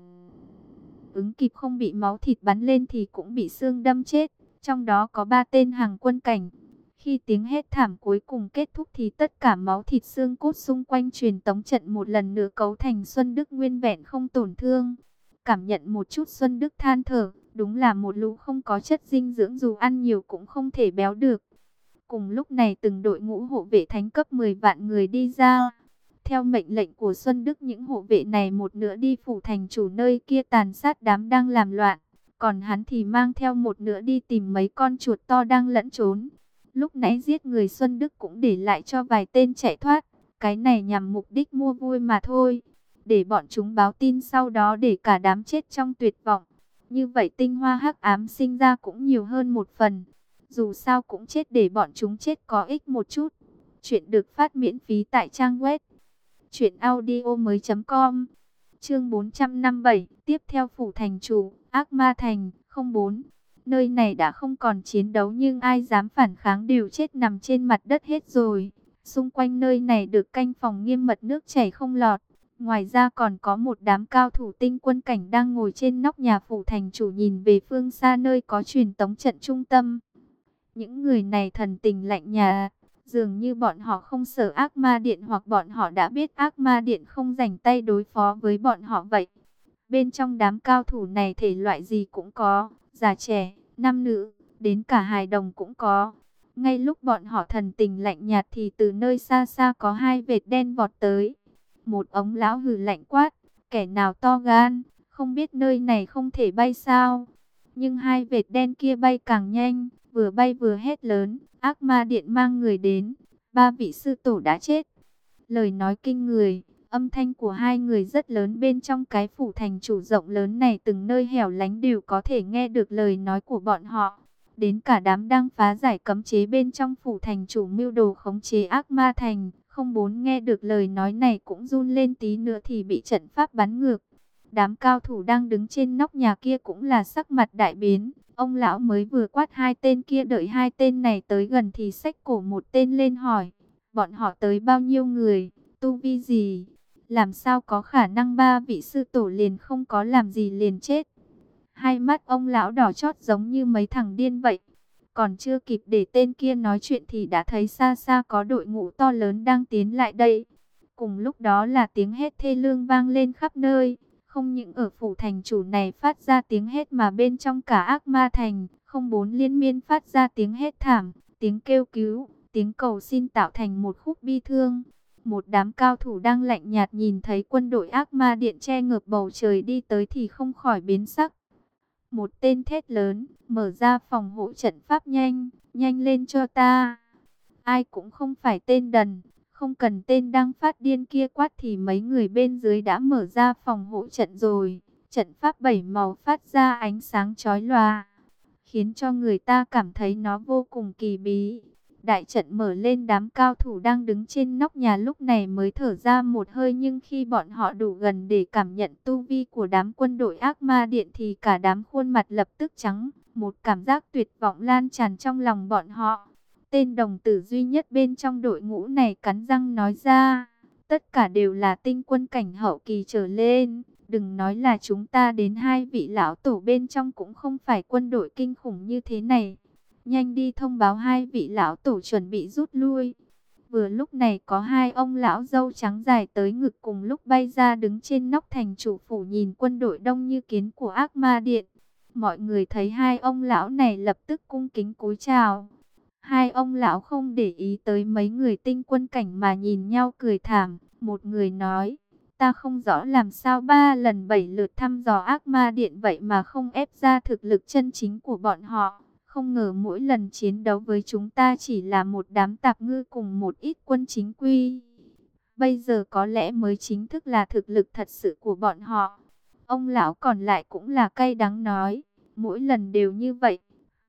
ứng kịp không bị máu thịt bắn lên thì cũng bị xương đâm chết. Trong đó có ba tên hàng quân cảnh. Khi tiếng hét thảm cuối cùng kết thúc thì tất cả máu thịt xương cốt xung quanh truyền tống trận một lần nữa cấu thành Xuân Đức nguyên vẹn không tổn thương. Cảm nhận một chút, Xuân Đức than thở, đúng là một lũ không có chất dinh dưỡng, dù ăn nhiều cũng không thể béo được. Cùng lúc này từng đội ngũ hộ vệ thánh cấp mười vạn người đi ra. Theo mệnh lệnh của Xuân Đức, những hộ vệ này một nửa đi phủ thành chủ nơi kia tàn sát đám đang làm loạn. Còn hắn thì mang theo một nửa đi tìm mấy con chuột to đang lẫn trốn. Lúc nãy giết người Xuân Đức cũng để lại cho vài tên chạy thoát. Cái này nhằm mục đích mua vui mà thôi. Để bọn chúng báo tin sau đó để cả đám chết trong tuyệt vọng. Như vậy tinh hoa hắc ám sinh ra cũng nhiều hơn một phần. Dù sao cũng chết để bọn chúng chết có ích một chút. Chuyện được phát miễn phí tại trang web truyện audio mới chấm com. Chương bốn trăm năm mươi bảy, tiếp theo phủ thành chủ, Ác Ma Thành, không bốn. Nơi này đã không còn chiến đấu nhưng ai dám phản kháng đều chết nằm trên mặt đất hết rồi. Xung quanh nơi này được canh phòng nghiêm mật, nước chảy không lọt. Ngoài ra còn có một đám cao thủ tinh quân cảnh đang ngồi trên nóc nhà phủ thành chủ nhìn về phương xa nơi có truyền tống trận trung tâm. Những người này thần tình lạnh nhạt, dường như bọn họ không sợ ác ma điện, hoặc bọn họ đã biết ác ma điện không rảnh tay đối phó với bọn họ vậy. Bên trong đám cao thủ này thể loại gì cũng có, già trẻ, nam nữ, đến cả hài đồng cũng có. Ngay lúc bọn họ thần tình lạnh nhạt thì từ nơi xa xa có hai vệt đen vọt tới. Một ông lão hừ lạnh quát, kẻ nào to gan, không biết nơi này không thể bay sao? Nhưng hai vệt đen kia bay càng nhanh, vừa bay vừa hét lớn, ác ma điện mang người đến, ba vị sư tổ đã chết. Lời nói kinh người, âm thanh của hai người rất lớn, bên trong cái phủ thành chủ rộng lớn này từng nơi hẻo lánh đều có thể nghe được lời nói của bọn họ. Đến cả đám đang phá giải cấm chế bên trong phủ thành chủ mưu đồ khống chế ác ma thành, không bốn nghe được lời nói này cũng run lên tí nữa thì bị trận pháp bắn ngược. Đám cao thủ đang đứng trên nóc nhà kia cũng là sắc mặt đại biến. Ông lão mới vừa quát hai tên kia, đợi hai tên này tới gần thì xách cổ một tên lên hỏi, bọn họ tới bao nhiêu người, tu vi gì, làm sao có khả năng ba vị sư tổ liền không có làm gì liền chết. Hai mắt ông lão đỏ chót giống như mấy thằng điên vậy. Còn chưa kịp để tên kia nói chuyện thì đã thấy xa xa có đội ngũ to lớn đang tiến lại đây. Cùng lúc đó là tiếng hét thê lương vang lên khắp nơi. Không những ở phủ thành chủ này phát ra tiếng hét mà bên trong cả ác ma thành, không bốn liên miên phát ra tiếng hét thảm, tiếng kêu cứu, tiếng cầu xin tạo thành một khúc bi thương. Một đám cao thủ đang lạnh nhạt nhìn thấy quân đội ác ma điện che ngợp bầu trời đi tới thì không khỏi biến sắc. Một tên thét lớn, mở ra phòng hộ trận pháp nhanh, nhanh lên cho ta. Ai cũng không phải tên đần, không cần tên đang phát điên kia quát thì mấy người bên dưới đã mở ra phòng hộ trận rồi. Trận pháp bảy màu phát ra ánh sáng chói lòa, khiến cho người ta cảm thấy nó vô cùng kỳ bí. Đại trận mở lên, đám cao thủ đang đứng trên nóc nhà lúc này mới thở ra một hơi, nhưng khi bọn họ đủ gần để cảm nhận tu vi của đám quân đội ác ma điện thì cả đám khuôn mặt lập tức trắng, một cảm giác tuyệt vọng lan tràn trong lòng bọn họ. Tên đồng tử duy nhất bên trong đội ngũ này cắn răng nói ra, tất cả đều là tinh quân cảnh hậu kỳ trở lên, đừng nói là chúng ta, đến hai vị lão tổ bên trong cũng không phải quân đội kinh khủng như thế này. Nhanh đi thông báo hai vị lão tổ chuẩn bị rút lui. Vừa lúc này có hai ông lão râu trắng dài tới ngực cùng lúc bay ra đứng trên nóc thành chủ phủ nhìn quân đội đông như kiến của ác ma điện. Mọi người thấy hai ông lão này lập tức cung kính cúi chào. Hai ông lão không để ý tới mấy người tinh quân cảnh mà nhìn nhau cười thảm. Một người nói, ta không rõ làm sao ba lần bảy lượt thăm dò ác ma điện vậy mà không ép ra thực lực chân chính của bọn họ. Không ngờ mỗi lần chiến đấu với chúng ta chỉ là một đám tạp ngư cùng một ít quân chính quy. Bây giờ có lẽ mới chính thức là thực lực thật sự của bọn họ. Ông lão còn lại cũng là cay đắng nói, mỗi lần đều như vậy.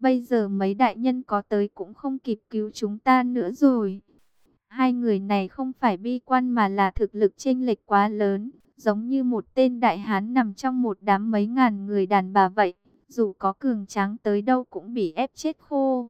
Bây giờ mấy đại nhân có tới cũng không kịp cứu chúng ta nữa rồi. Hai người này không phải bi quan mà là thực lực chênh lệch quá lớn, giống như một tên đại hán nằm trong một đám mấy ngàn người đàn bà vậy, dù có cường tráng tới đâu cũng bị ép chết khô.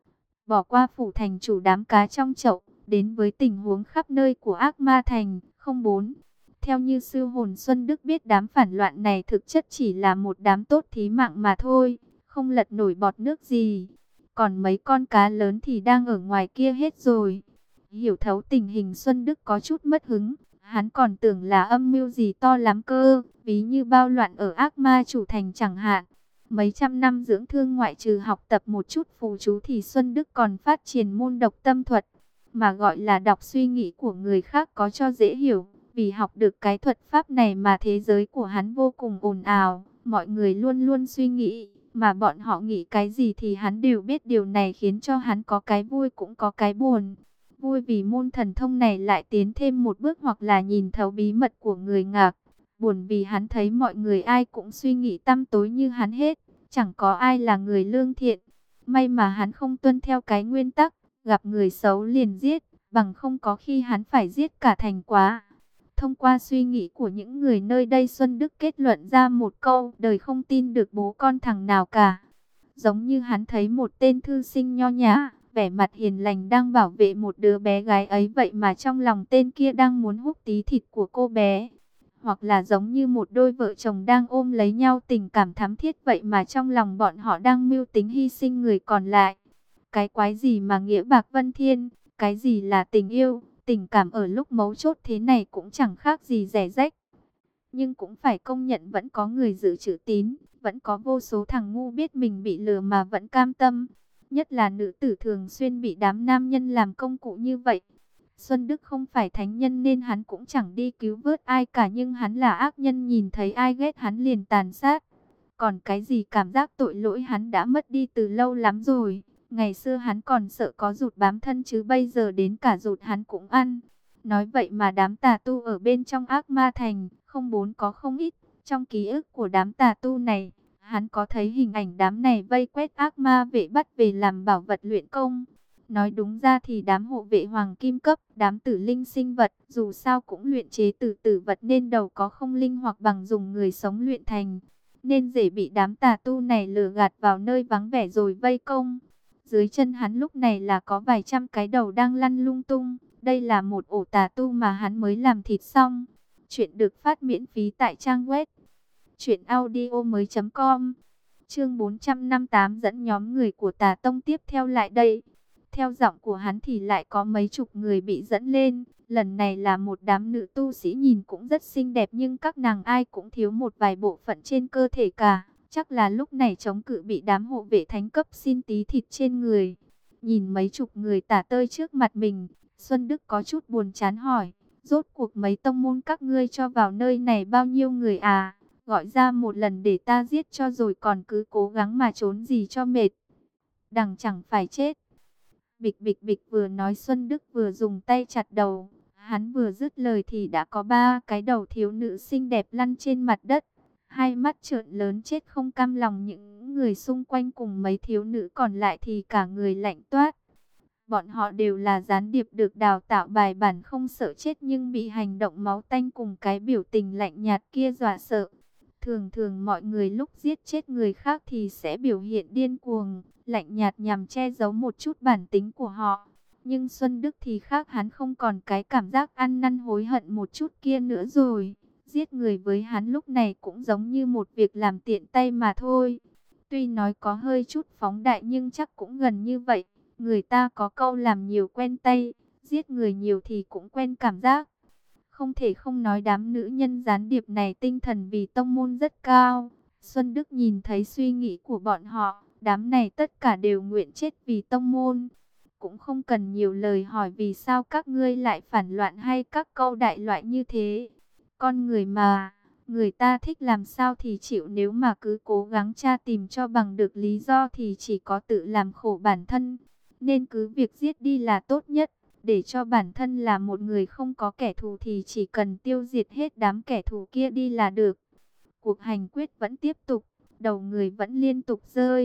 Bỏ qua phủ thành chủ đám cá trong chậu, đến với tình huống khắp nơi của ác ma thành. Không bốn. Theo như sư hồn Xuân Đức biết, đám phản loạn này thực chất chỉ là một đám tốt thí mạng mà thôi, không lật nổi bọt nước gì. Còn mấy con cá lớn thì đang ở ngoài kia hết rồi. Hiểu thấu tình hình, Xuân Đức có chút mất hứng. Hắn còn tưởng là âm mưu gì to lắm cơ, ví như bao loạn ở ác ma chủ thành chẳng hạn. Mấy trăm năm dưỡng thương, ngoại trừ học tập một chút phù chú thì Xuân Đức còn phát triển môn độc tâm thuật. Mà gọi là đọc suy nghĩ của người khác có cho dễ hiểu. Vì học được cái thuật pháp này mà thế giới của hắn vô cùng ồn ào. Mọi người luôn luôn suy nghĩ, mà bọn họ nghĩ cái gì thì hắn đều biết. Điều này khiến cho hắn có cái vui cũng có cái buồn. Vui vì môn thần thông này lại tiến thêm một bước, hoặc là nhìn thấu bí mật của người ngạc. Buồn vì hắn thấy mọi người ai cũng suy nghĩ tăm tối như hắn hết, chẳng có ai là người lương thiện. May mà hắn không tuân theo cái nguyên tắc, gặp người xấu liền giết, bằng không có khi hắn phải giết cả thành quá. Thông qua suy nghĩ của những người nơi đây, Xuân Đức kết luận ra một câu: đời không tin được bố con thằng nào cả. Giống như hắn thấy một tên thư sinh nho nhã, vẻ mặt hiền lành đang bảo vệ một đứa bé gái ấy, vậy mà trong lòng tên kia đang muốn hút tí thịt của cô bé. Hoặc là giống như một đôi vợ chồng đang ôm lấy nhau, tình cảm thắm thiết, vậy mà trong lòng bọn họ đang mưu tính hy sinh người còn lại. Cái quái gì mà nghĩa bạc vân thiên, cái gì là tình yêu, tình cảm ở lúc mấu chốt thế này cũng chẳng khác gì rẻ rách. Nhưng cũng phải công nhận vẫn có người giữ chữ tín, vẫn có vô số thằng ngu biết mình bị lừa mà vẫn cam tâm. Nhất là nữ tử thường xuyên bị đám nam nhân làm công cụ như vậy. Xuân Đức không phải thánh nhân nên hắn cũng chẳng đi cứu vớt ai cả, nhưng hắn là ác nhân, nhìn thấy ai ghét hắn liền tàn sát. Còn cái gì cảm giác tội lỗi hắn đã mất đi từ lâu lắm rồi. Ngày xưa hắn còn sợ có rụt bám thân, chứ bây giờ đến cả rụt hắn cũng ăn. Nói vậy mà đám tà tu ở bên trong ác ma thành không bốn có không ít. Trong ký ức của đám tà tu này, hắn có thấy hình ảnh đám này vây quét ác ma vệ bắt về làm bảo vật luyện công. Nói đúng ra thì đám hộ vệ hoàng kim cấp, đám tử linh sinh vật, dù sao cũng luyện chế từ tử vật nên đầu có không linh hoặc bằng dùng người sống luyện thành. Nên dễ bị đám tà tu này lừa gạt vào nơi vắng vẻ rồi vây công. Dưới chân hắn lúc này là có vài trăm cái đầu đang lăn lung tung. Đây là một ổ tà tu mà hắn mới làm thịt xong. Chuyện được phát miễn phí tại trang web truyện audio mới chấm com. Chương bốn trăm năm mươi tám, dẫn nhóm người của Tà Tông tiếp theo lại đây. Theo giọng của hắn thì lại có mấy chục người bị dẫn lên. Lần này là một đám nữ tu sĩ nhìn cũng rất xinh đẹp, nhưng các nàng ai cũng thiếu một vài bộ phận trên cơ thể cả. Chắc là lúc này chống cự bị đám hộ vệ thánh cấp xin tí thịt trên người. Nhìn mấy chục người tả tơi trước mặt mình, Xuân Đức có chút buồn chán hỏi: rốt cuộc mấy tông môn các ngươi cho vào nơi này bao nhiêu người à? Gọi ra một lần để ta giết cho rồi còn cứ cố gắng mà trốn gì cho mệt. Đằng chẳng phải chết. Bịch bịch bịch, vừa nói Xuân Đức vừa dùng tay chặt đầu. Hắn vừa dứt lời thì đã có ba cái đầu thiếu nữ xinh đẹp lăn trên mặt đất. Hai mắt trợn lớn chết không cam lòng, những người xung quanh cùng mấy thiếu nữ còn lại thì cả người lạnh toát. Bọn họ đều là gián điệp được đào tạo bài bản, không sợ chết nhưng bị hành động máu tanh cùng cái biểu tình lạnh nhạt kia dọa sợ. Thường thường mọi người lúc giết chết người khác thì sẽ biểu hiện điên cuồng, lạnh nhạt nhằm che giấu một chút bản tính của họ. Nhưng Xuân Đức thì khác, hắn không còn cái cảm giác ăn năn hối hận một chút kia nữa rồi. Giết người với hắn lúc này cũng giống như một việc làm tiện tay mà thôi. Tuy nói có hơi chút phóng đại nhưng chắc cũng gần như vậy. Người ta có câu làm nhiều quen tay, giết người nhiều thì cũng quen cảm giác. Không thể không nói đám nữ nhân gián điệp này tinh thần vì tông môn rất cao. Xuân Đức nhìn thấy suy nghĩ của bọn họ, đám này tất cả đều nguyện chết vì tông môn. Cũng không cần nhiều lời hỏi vì sao các ngươi lại phản loạn hay các câu đại loại như thế. Con người mà, người ta thích làm sao thì chịu, nếu mà cứ cố gắng tra tìm cho bằng được lý do thì chỉ có tự làm khổ bản thân. Nên cứ việc giết đi là tốt nhất. Để cho bản thân là một người không có kẻ thù thì chỉ cần tiêu diệt hết đám kẻ thù kia đi là được. Cuộc hành quyết vẫn tiếp tục, đầu người vẫn liên tục rơi.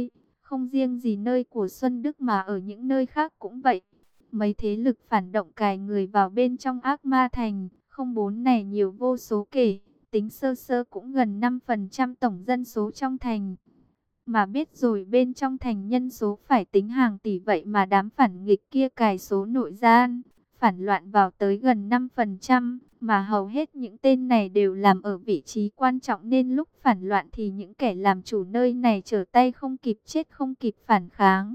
Không riêng gì nơi của Xuân Đức mà ở những nơi khác cũng vậy. Mấy thế lực phản động cài người vào bên trong Ác Ma Thành, không bốn này nhiều vô số kể, tính sơ sơ cũng gần năm phần trăm tổng dân số trong thành. Mà biết rồi bên trong thành nhân số phải tính hàng tỷ, vậy mà đám phản nghịch kia cài số nội gian, phản loạn vào tới gần năm phần trăm, mà hầu hết những tên này đều làm ở vị trí quan trọng nên lúc phản loạn thì những kẻ làm chủ nơi này trở tay không kịp, chết không kịp phản kháng.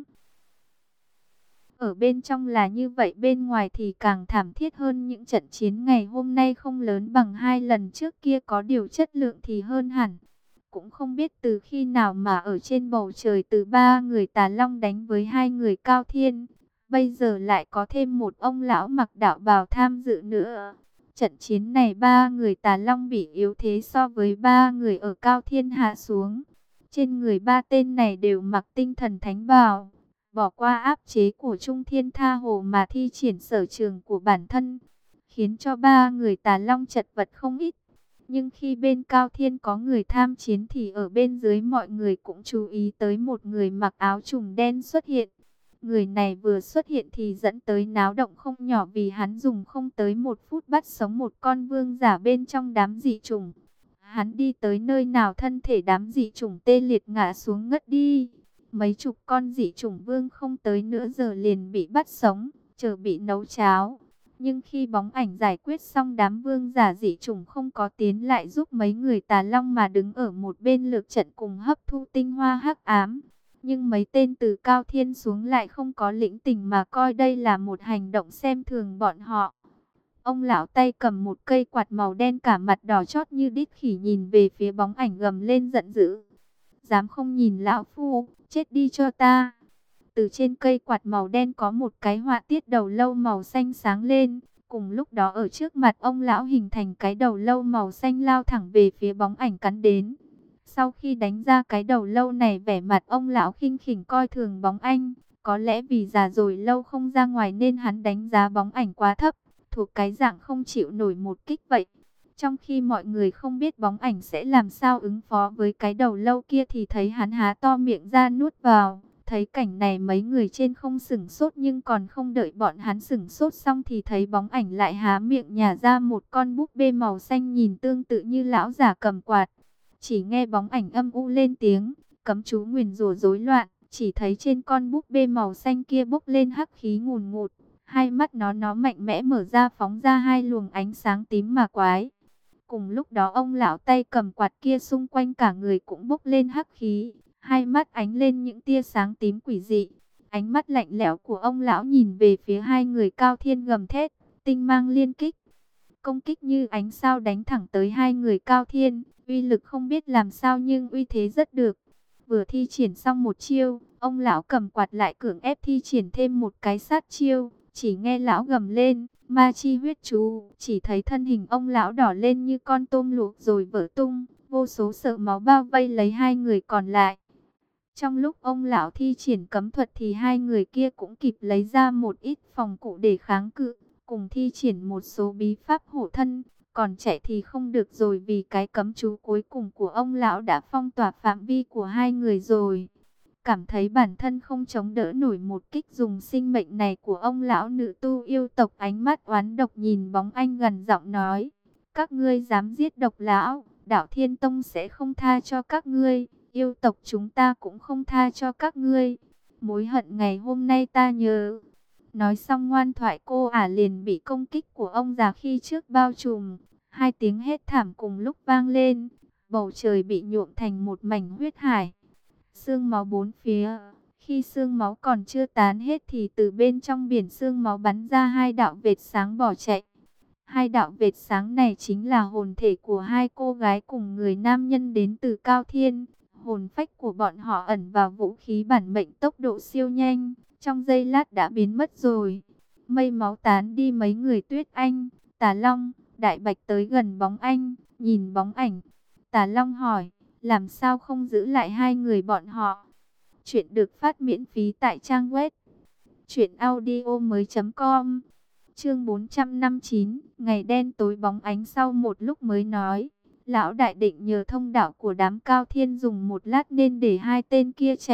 Ở bên trong là như vậy, bên ngoài thì càng thảm thiết hơn. Những trận chiến ngày hôm nay không lớn bằng hai lần trước kia, có điều chất lượng thì hơn hẳn. Cũng không biết từ khi nào mà ở trên bầu trời từ ba người Tà Long đánh với hai người Cao Thiên, bây giờ lại có thêm một ông lão mặc đạo bào tham dự nữa. Trận chiến này ba người Tà Long bị yếu thế so với ba người ở Cao Thiên hạ xuống. Trên người ba tên này đều mặc tinh thần thánh bào, bỏ qua áp chế của Trung Thiên Tha Hồ mà thi triển sở trường của bản thân, khiến cho ba người Tà Long chật vật không ít. Nhưng khi bên Cao Thiên có người tham chiến thì ở bên dưới mọi người cũng chú ý tới một người mặc áo trùng đen xuất hiện. Người này vừa xuất hiện thì dẫn tới náo động không nhỏ, vì hắn dùng không tới một phút bắt sống một con vương giả bên trong đám dị chủng. Hắn đi tới nơi nào thân thể đám dị chủng tê liệt ngã xuống ngất đi. Mấy chục con dị chủng vương không tới nửa giờ liền bị bắt sống, chờ bị nấu cháo. Nhưng khi bóng ảnh giải quyết xong, đám vương giả dị chủng không có tiến lại giúp mấy người Tà Long mà đứng ở một bên lược trận cùng hấp thu tinh hoa hắc ám. Nhưng mấy tên từ Cao Thiên xuống lại không có lĩnh tình mà coi đây là một hành động xem thường bọn họ. Ông lão tay cầm một cây quạt màu đen, cả mặt đỏ chót như đít khỉ, nhìn về phía bóng ảnh gầm lên giận dữ. Dám không nhìn lão phu, chết đi cho ta. Từ trên cây quạt màu đen có một cái họa tiết đầu lâu màu xanh sáng lên. Cùng lúc đó ở trước mặt ông lão hình thành cái đầu lâu màu xanh lao thẳng về phía bóng ảnh cắn đến. Sau khi đánh ra cái đầu lâu này, vẻ mặt ông lão khinh khỉnh coi thường bóng ảnh. Có lẽ vì già rồi lâu không ra ngoài nên hắn đánh giá bóng ảnh quá thấp, thuộc cái dạng không chịu nổi một kích vậy. Trong khi mọi người không biết bóng ảnh sẽ làm sao ứng phó với cái đầu lâu kia thì thấy hắn há to miệng ra nuốt vào. Thấy cảnh này mấy người trên không sửng sốt, nhưng còn không đợi bọn hắn sửng sốt xong thì thấy bóng ảnh lại há miệng nhả ra một con búp bê màu xanh nhìn tương tự như lão giả cầm quạt. Chỉ nghe bóng ảnh âm u lên tiếng cấm chú nguyền rủa rối loạn, chỉ thấy trên con búp bê màu xanh kia bốc lên hắc khí ngùn ngụt, hai mắt nó nó mạnh mẽ mở ra, phóng ra hai luồng ánh sáng tím mà quái. Cùng lúc đó ông lão tay cầm quạt kia xung quanh cả người cũng bốc lên hắc khí, hai mắt ánh lên những tia sáng tím quỷ dị. Ánh mắt lạnh lẽo của ông lão nhìn về phía hai người Cao Thiên gầm thét, tinh mang liên kích. Công kích như ánh sao đánh thẳng tới hai người Cao Thiên, uy lực không biết làm sao nhưng uy thế rất được. Vừa thi triển xong một chiêu, ông lão cầm quạt lại cưỡng ép thi triển thêm một cái sát chiêu. Chỉ nghe lão gầm lên, ma chi huyết chú, chỉ thấy thân hình ông lão đỏ lên như con tôm luộc rồi vỡ tung, vô số sợ máu bao vây lấy hai người còn lại. Trong lúc ông lão thi triển cấm thuật thì hai người kia cũng kịp lấy ra một ít phòng cụ để kháng cự, cùng thi triển một số bí pháp hộ thân, còn chạy thì không được rồi vì cái cấm chú cuối cùng của ông lão đã phong tỏa phạm vi của hai người rồi. Cảm thấy bản thân không chống đỡ nổi một kích dùng sinh mệnh này của ông lão, nữ tu yêu tộc ánh mắt oán độc nhìn bóng anh gần giọng nói, các ngươi dám giết độc lão, Đạo Thiên Tông sẽ không tha cho các ngươi, yêu tộc chúng ta cũng không tha cho các ngươi, mối hận ngày hôm nay ta nhớ. Nói xong ngoan thoại cô ả liền bị công kích của ông già khi trước bao trùm, hai tiếng hét thảm cùng lúc vang lên, bầu trời bị nhuộm thành một mảnh huyết hải. Sương máu bốn phía, khi sương máu còn chưa tán hết thì từ bên trong biển sương máu bắn ra hai đạo vệt sáng bỏ chạy. Hai đạo vệt sáng này chính là hồn thể của hai cô gái cùng người nam nhân đến từ Cao Thiên. Hồn phách của bọn họ ẩn vào vũ khí bản mệnh tốc độ siêu nhanh, trong giây lát đã biến mất rồi. Mây máu tán đi, mấy người Tuyết Anh, Tà Long, Đại Bạch tới gần bóng anh, nhìn bóng ảnh. Tà Long hỏi, làm sao không giữ lại hai người bọn họ? Chuyện được phát miễn phí tại trang web truyện audio mới chấm com. Chương bốn trăm năm mươi chín, ngày đen tối bóng ánh. Sau một lúc mới nói, lão đại định nhờ thông đạo của đám Cao Thiên dùng một lát nên để hai tên kia chạy.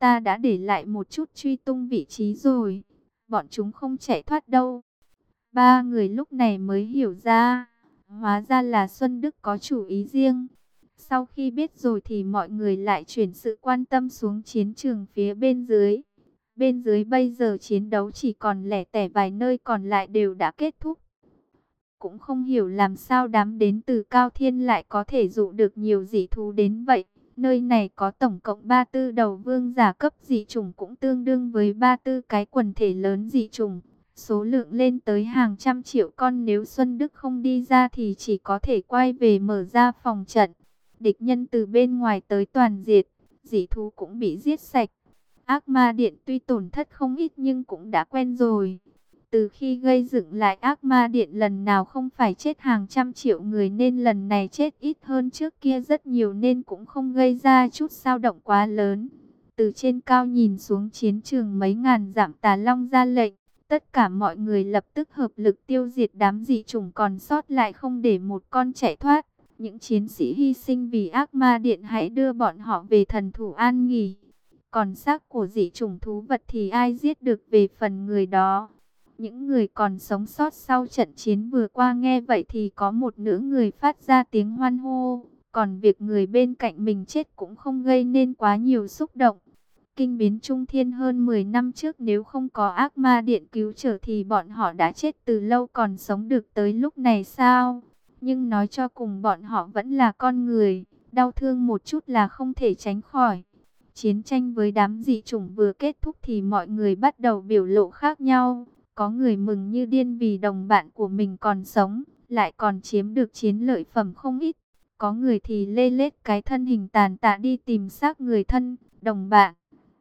ta đã để lại một chút truy tung vị trí rồi. Bọn chúng không chạy thoát đâu. Ba người lúc này mới hiểu ra, hóa ra là Xuân Đức có chủ ý riêng. Sau khi biết rồi thì mọi người lại chuyển sự quan tâm xuống chiến trường phía bên dưới. Bên dưới bây giờ chiến đấu chỉ còn lẻ tẻ vài nơi, còn lại đều đã kết thúc. Cũng không hiểu làm sao đám đến từ Cao Thiên lại có thể dụ được nhiều dị thú đến vậy. Nơi này có tổng cộng ba tư đầu vương giả cấp dị chủng, cũng tương đương với ba tư cái quần thể lớn dị chủng. Số lượng lên tới hàng trăm triệu con, nếu Xuân Đức không đi ra thì chỉ có thể quay về mở ra phòng trận. Địch nhân từ bên ngoài tới toàn diệt, dị thú cũng bị giết sạch. Ác ma điện tuy tổn thất không ít nhưng cũng đã quen rồi. Từ khi gây dựng lại ác ma điện lần nào không phải chết hàng trăm triệu người, nên lần này chết ít hơn trước kia rất nhiều, nên cũng không gây ra chút dao động quá lớn. Từ trên cao nhìn xuống chiến trường mấy ngàn dặm, Tà Long ra lệnh. Tất cả mọi người lập tức hợp lực tiêu diệt đám dị chủng còn sót lại, không để một con chạy thoát. Những chiến sĩ hy sinh vì ác ma điện hãy đưa bọn họ về thần thủ an nghỉ. Còn xác của dị chủng thú vật thì ai giết được về phần người đó. Những người còn sống sót sau trận chiến vừa qua nghe vậy thì có một nửa người phát ra tiếng hoan hô. Còn việc người bên cạnh mình chết cũng không gây nên quá nhiều xúc động. Kinh biến trung thiên hơn mười năm trước, nếu không có ác ma điện cứu trở thì bọn họ đã chết từ lâu, còn sống được tới lúc này sao? Nhưng nói cho cùng bọn họ vẫn là con người, đau thương một chút là không thể tránh khỏi. Chiến tranh với đám dị chủng vừa kết thúc thì mọi người bắt đầu biểu lộ khác nhau. Có người mừng như điên vì đồng bạn của mình còn sống, lại còn chiếm được chiến lợi phẩm không ít. Có người thì lê lết cái thân hình tàn tạ đi tìm xác người thân, đồng bạn.